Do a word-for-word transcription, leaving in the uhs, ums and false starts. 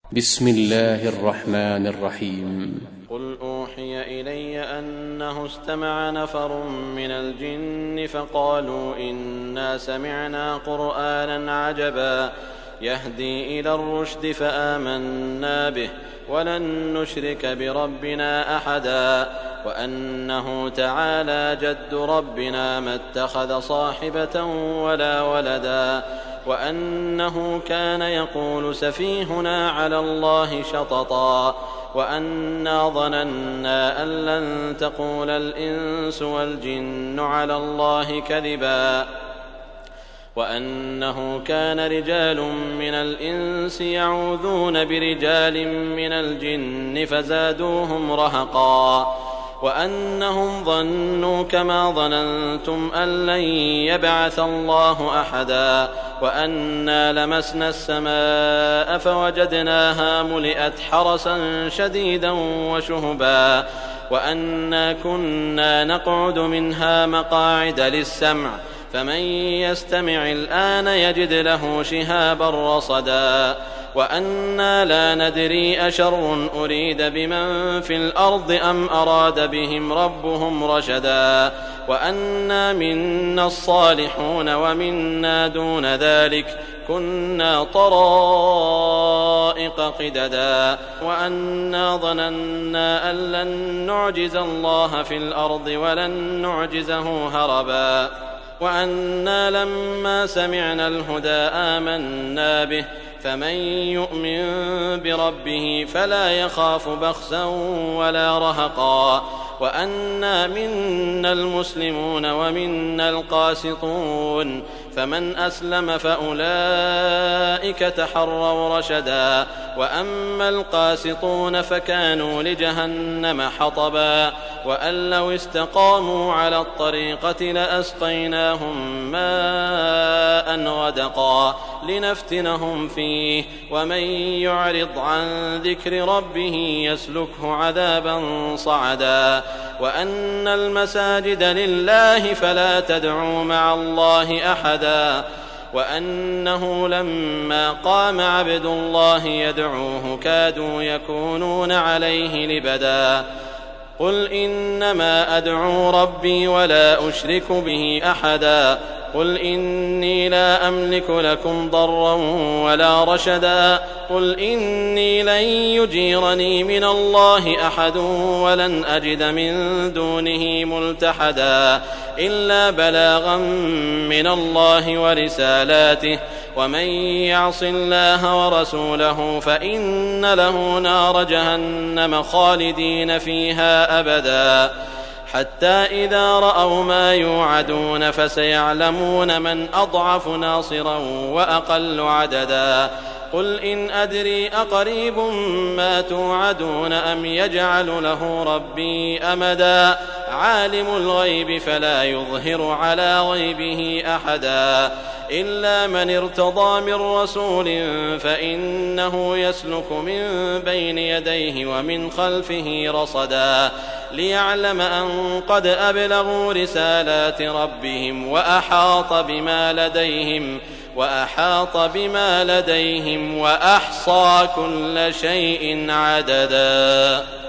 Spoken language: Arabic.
بسم الله الرحمن الرحيم. قل أوحي إلي أنه استمع نفر من الجن فقالوا إنا سمعنا قرآنا عجبا يهدي إلى الرشد فآمنا به ولن نشرك بربنا أحدا وأنه تعالى جد ربنا ما اتخذ صاحبة ولا ولدا وأنه كان يقول سفيهنا على الله شططا وأنا ظننا أن لن تقول الإنس والجن على الله كذبا وأنه كان رجال من الإنس يعوذون برجال من الجن فزادوهم رهقا وأنهم ظنوا كما ظننتم أن لن يبعث الله أحدا وأنا لمسنا السماء فوجدناها ملئت حرسا شديدا وشهبا وأنا كنا نقعد منها مقاعد للسمع فمن يستمع الآن يجد له شهابا رصدا وأنا لا ندري أشر أريد بمن في الأرض أم أراد بهم ربهم رشدا وأنا منا الصالحون ومنا دون ذلك كنا طرائق قددا وأنا ظننا أن لن نعجز الله في الأرض ولن نعجزه هربا وأنا لما سمعنا الهدى آمنا به فمن يؤمن بربه فلا يخاف بخسا ولا رهقا وأنا منا المسلمون ومنا القاسطون فمن أسلم فأولئك تحروا رشدا وأما القاسطون فكانوا لجهنم حطبا وأن لو استقاموا على الطريقة لأسقيناهم ماء غدقا لنفتنهم فيه ومن يعرض عن ذكر ربه يسلكه عذابا صعدا وأن المساجد لله فلا تدعوا مع الله أحدا وأنه لما قام عبد الله يدعوه كادوا يكونون عليه لبدا قل إنما أدعو ربي ولا أشرك به أحدا قل إني لا أملك لكم ضرا ولا رشدا قل إني لن يجيرني من الله أحد ولن أجد من دونه ملتحدا إلا بلاغا من الله ورسالاته ومن يعص الله ورسوله فإن له نار جهنم خالدين فيها أبدا حتى إذا رأوا ما يوعدون فسيعلمون من أضعف ناصرا وأقل عددا قل إن أدري أقريب ما توعدون أم يجعل له ربي أمدا عالم الغيب فلا يظهر على غيبه أحدا إلا من ارتضى من رسول فإنه يسلك من بين يديه ومن خلفه رصدا ليعلم أن قد أبلغوا رسالات ربهم وأحاط بما لديهم وأحاط بما لديهم وأحصى كل شيء عددا.